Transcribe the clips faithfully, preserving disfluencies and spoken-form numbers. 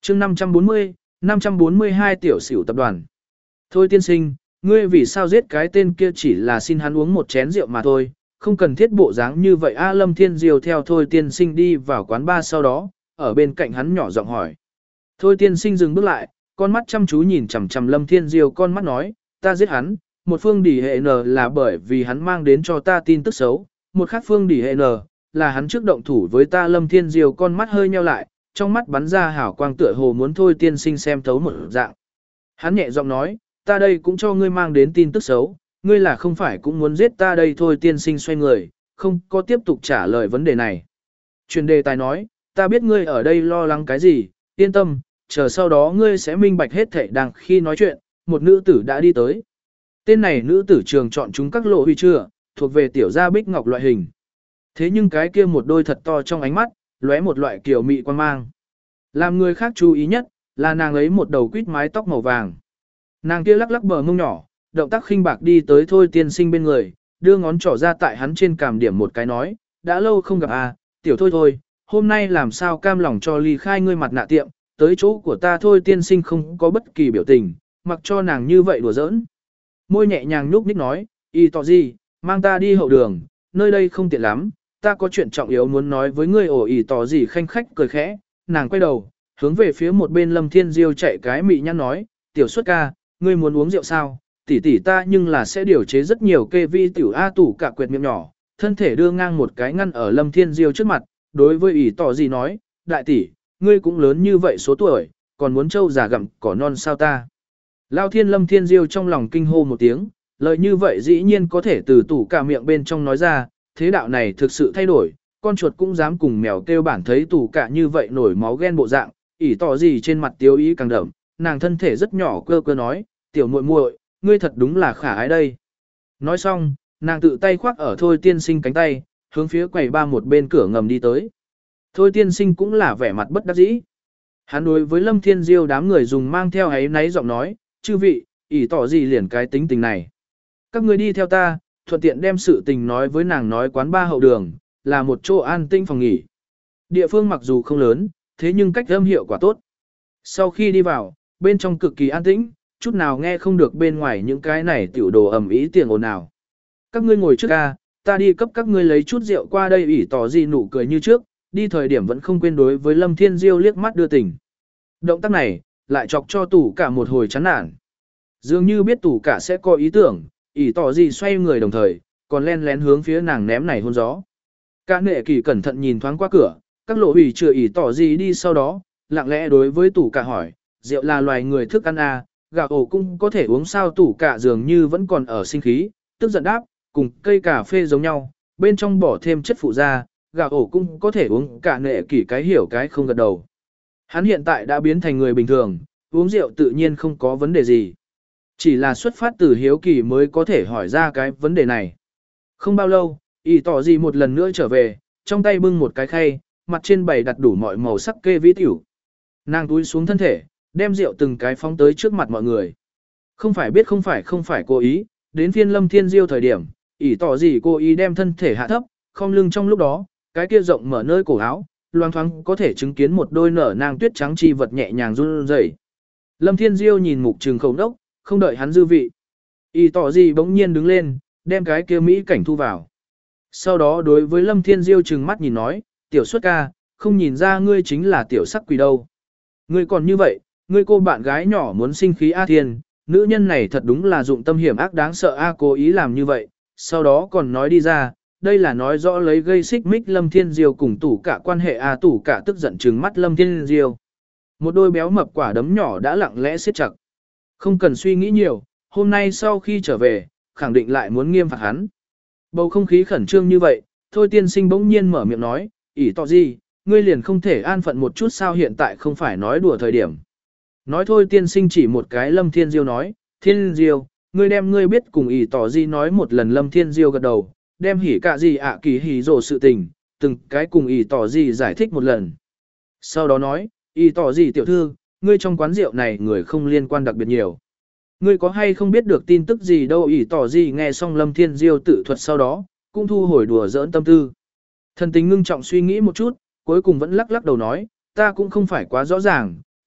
chương năm trăm bốn mươi, năm trăm bốn mươi hai tiểu xỉu tập đoàn. Thôi tiên sinh, ngươi vì sao giết cái tên kia chỉ là xin hắn uống một chén rượu mà thôi, không cần thiết bộ dáng như vậy. A Lâm Thiên Diêu theo Thôi tiên sinh đi vào quán bar sau đó, ở bên cạnh hắn nhỏ giọng hỏi. Thôi tiên sinh dừng bước lại, con mắt chăm chú nhìn chằm chằm Lâm Thiên Diêu, con mắt nói, ta giết hắn, một phương đỉ hệ n là bởi vì hắn mang đến cho ta tin tức xấu, một khác phương đỉ hệ n là hắn trước động thủ với ta. Lâm Thiên Diêu con mắt hơi nheo lại, trong mắt bắn ra hào quang tựa hồ muốn Thôi tiên sinh xem thấu một dạng. Hắn nhẹ giọng nói, ta đây cũng cho ngươi mang đến tin tức xấu, ngươi là không phải cũng muốn giết ta đây. Thôi tiên sinh xoay người, không có tiếp tục trả lời vấn đề này. Chuyển đề tài nói, ta biết ngươi ở đây lo lắng cái gì, yên tâm, chờ sau đó ngươi sẽ minh bạch hết thảy. Đang khi nói chuyện, một nữ tử đã đi tới. Tên này nữ tử trường chọn chúng các lộ huy chưa, thuộc về tiểu gia bích ngọc loại hình. Thế nhưng cái kia một đôi thật to trong ánh mắt, lóe một loại kiều mị quan mang. Làm người khác chú ý nhất, là nàng ấy một đầu quýt mái tóc màu vàng. Nàng kia lắc lắc bờ mông nhỏ, động tác khinh bạc đi tới Thôi tiên sinh bên người, đưa ngón trỏ ra tại hắn trên cằm điểm một cái nói, đã lâu không gặp à, tiểu Thôi thôi, hôm nay làm sao cam lòng cho ly khai ngươi mặt nạ tiệm, tới chỗ của ta. Thôi tiên sinh không có bất kỳ biểu tình, mặc cho nàng như vậy đùa giỡn. Môi nhẹ nhàng nhúc nhích nói, y tỏ gì, mang ta đi hậu đường, nơi đây không tiện lắm, ta có chuyện trọng yếu muốn nói với ngươi. Ổ ỉ tỏ gì khanh khách cười khẽ, nàng quay đầu, hướng về phía một bên Lâm Thiên Diêu chạy cái mị nhăn nói, tiểu xuất ca, ngươi muốn uống rượu sao, tỷ tỷ ta nhưng là sẽ điều chế rất nhiều kê vi tiểu. A tủ cả quẹt miệng nhỏ, thân thể đưa ngang một cái ngăn ở Lâm Thiên Diêu trước mặt, đối với ỉ tỏ gì nói, đại tỷ, ngươi cũng lớn như vậy số tuổi, còn muốn trâu già gặm cỏ non sao ta. Lao thiên. Lâm Thiên Diêu trong lòng kinh hô một tiếng, lời như vậy dĩ nhiên có thể từ tủ cả miệng bên trong nói ra, thế đạo này thực sự thay đổi, con chuột cũng dám cùng mèo kêu bản. Thấy tủ cả như vậy nổi máu ghen bộ dạng, ỉ tỏ gì trên mặt tiêu ý càng đậm, nàng thân thể rất nhỏ cơ cơ nói, tiểu muội muội, ngươi thật đúng là khả ái đây. Nói xong, nàng tự tay khoác ở Thôi tiên sinh cánh tay, hướng phía quầy ba một bên cửa ngầm đi tới. Thôi tiên sinh cũng là vẻ mặt bất đắc dĩ. Hắn đối với Lâm Thiên Diêu đám người dùng mang theo ấy náy giọng nói, chư vị, ỉ tỏ gì liền cái tính tình này. Các ngươi đi theo ta, thuận tiện đem sự tình nói với nàng. Nói quán ba hậu đường, là một chỗ an tinh phòng nghỉ. Địa phương mặc dù không lớn, thế nhưng cách âm hiệu quả tốt. Sau khi đi vào, bên trong cực kỳ an tĩnh, chút nào nghe không được bên ngoài những cái này tiểu đồ ầm ĩ tiếng ồn nào. Các ngươi ngồi trước ca, ta đi cấp các ngươi lấy chút rượu qua đây. ỉ tỏ gì nụ cười như trước, đi thời điểm vẫn không quên đối với Lâm Thiên Diêu liếc mắt đưa tình. Động tác này, lại chọc cho tủ cả một hồi chán nản. Dường như biết tủ cả sẽ có ý tưởng, ỉ tỏ gì xoay người đồng thời, còn len lén hướng phía nàng ném này hôn gió. Cả nệ kỳ cẩn thận nhìn thoáng qua cửa, các lộ hủy chưa ỉ tỏ gì đi sau đó, lặng lẽ đối với tủ cả hỏi, rượu là loài người thức ăn à, gà ổ cũng có thể uống sao. Tủ cả dường như vẫn còn ở sinh khí, tức giận đáp, cùng cây cà phê giống nhau, bên trong bỏ thêm chất phụ gia, gà ổ cũng có thể uống. Cả nệ kỳ cái hiểu cái không gật đầu. Hắn hiện tại đã biến thành người bình thường, uống rượu tự nhiên không có vấn đề gì. Chỉ là xuất phát từ hiếu kỳ mới có thể hỏi ra cái vấn đề này. Không bao lâu, ỉ tỏ gì một lần nữa trở về, trong tay bưng một cái khay, mặt trên bày đặt đủ mọi màu sắc kê vĩ tiểu. Nàng túi xuống thân thể, đem rượu từng cái phóng tới trước mặt mọi người. Không phải biết không phải không phải cố ý, đến phiên Lâm Thiên Diêu thời điểm, ỉ tỏ gì cố ý đem thân thể hạ thấp, không lưng trong lúc đó, cái kia rộng mở nơi cổ áo, loang thoáng có thể chứng kiến một đôi nở nang tuyết trắng chi vật nhẹ nhàng run rẩy. Lâm Thiên Diêu nhìn mục trừng khẩu đốc, không đợi hắn dư vị. ỉ tỏ gì bỗng nhiên đứng lên, đem cái kia mỹ cảnh thu vào. Sau đó đối với Lâm Thiên Diêu trừng mắt nhìn nói, tiểu xuất ca, không nhìn ra ngươi chính là tiểu sắc quỷ đâu. Ngươi còn như vậy, ngươi cô bạn gái nhỏ muốn sinh khí A Thiên, nữ nhân này thật đúng là dụng tâm hiểm ác đáng sợ A, cố ý làm như vậy, sau đó còn nói đi ra, đây là nói rõ lấy gây xích mích Lâm Thiên Diêu cùng tủ cả quan hệ A. Tủ cả tức giận trừng mắt Lâm Thiên Diêu. Một đôi béo mập quả đấm nhỏ đã lặng lẽ siết chặt. Không cần suy nghĩ nhiều, hôm nay sau khi trở về, khẳng định lại muốn nghiêm phạt hắn. Bầu không khí khẩn trương như vậy, Thôi tiên sinh bỗng nhiên mở miệng nói, ỉ tỏ gì, ngươi liền không thể an phận một chút sao, hiện tại không phải nói đùa thời điểm. Nói Thôi tiên sinh chỉ một cái. Lâm Thiên Diêu nói, Thiên Diêu, ngươi đem ngươi biết cùng ỉ tỏ gì nói một lần. Lâm Thiên Diêu gật đầu, đem hỉ cả gì ạ kỳ hỉ rồ sự tình, từng cái cùng ỉ tỏ gì giải thích một lần. Sau đó nói, ỉ tỏ gì tiểu thư, ngươi trong quán rượu này người không liên quan đặc biệt nhiều. Ngươi có hay không biết được tin tức gì đâu. ỉ tỏ gì nghe xong Lâm Thiên Diêu tự thuật sau đó, cũng thu hồi đùa giỡn tâm tư. Thần tình ngưng trọng suy nghĩ một chút, cuối cùng vẫn lắc lắc đầu nói, ta cũng không phải quá rõ ràng,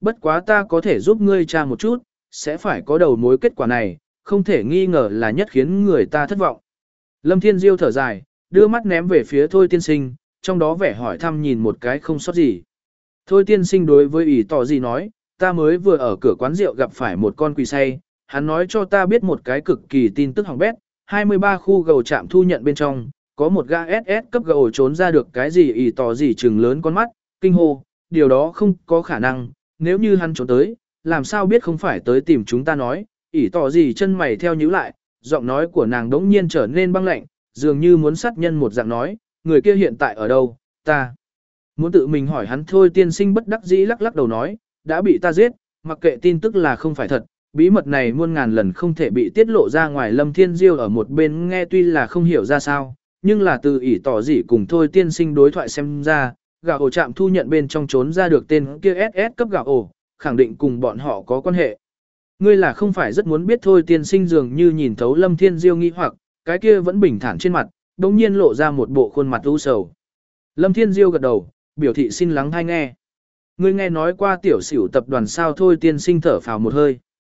bất quá ta có thể giúp ngươi tra một chút, sẽ phải có đầu mối kết quả này, không thể nghi ngờ là nhất khiến người ta thất vọng. Lâm Thiên Diêu thở dài, đưa mắt ném về phía Thôi tiên sinh, trong đó vẻ hỏi thăm nhìn một cái không sót gì. Thôi tiên sinh đối với ỷ tỏ gì nói, ta mới vừa ở cửa quán rượu gặp phải một con quỷ say, hắn nói cho ta biết một cái cực kỳ tin tức hỏng bét, hai mươi ba khu gầu trạm thu nhận bên trong, có một gã ét ét cấp gầu trốn ra được cái gì ỷ tỏ gì trừng lớn con mắt, kinh hô, điều đó không có khả năng, nếu như hắn trốn tới, làm sao biết không phải tới tìm chúng ta nói, ỷ tỏ gì chân mày theo nhíu lại, giọng nói của nàng đống nhiên trở nên băng lạnh, dường như muốn sát nhân một dạng nói, người kia hiện tại ở đâu, ta muốn tự mình hỏi hắn. Thôi tiên sinh bất đắc dĩ lắc lắc đầu nói, đã bị ta giết, mặc kệ tin tức là không phải thật, bí mật này muôn ngàn lần không thể bị tiết lộ ra ngoài. Lâm Thiên Diêu ở một bên nghe tuy là không hiểu ra sao, nhưng là từ ỷ tỏ gì cùng Thôi tiên sinh đối thoại xem ra, gạo ổ trạm thu nhận bên trong trốn ra được tên kia ét ét cấp gạo ổ, khẳng định cùng bọn họ có quan hệ. Ngươi là không phải rất muốn biết. Thôi tiên sinh dường như nhìn thấu Lâm Thiên Diêu nghi hoặc, cái kia vẫn bình thản trên mặt, đồng nhiên lộ ra một bộ khuôn mặt u sầu. Lâm Thiên Diêu gật đầu, biểu thị xin lắng hay nghe. Ngươi nghe nói qua tiểu xỉu tập đoàn sao? Thôi tiên sinh thở phào một hơi.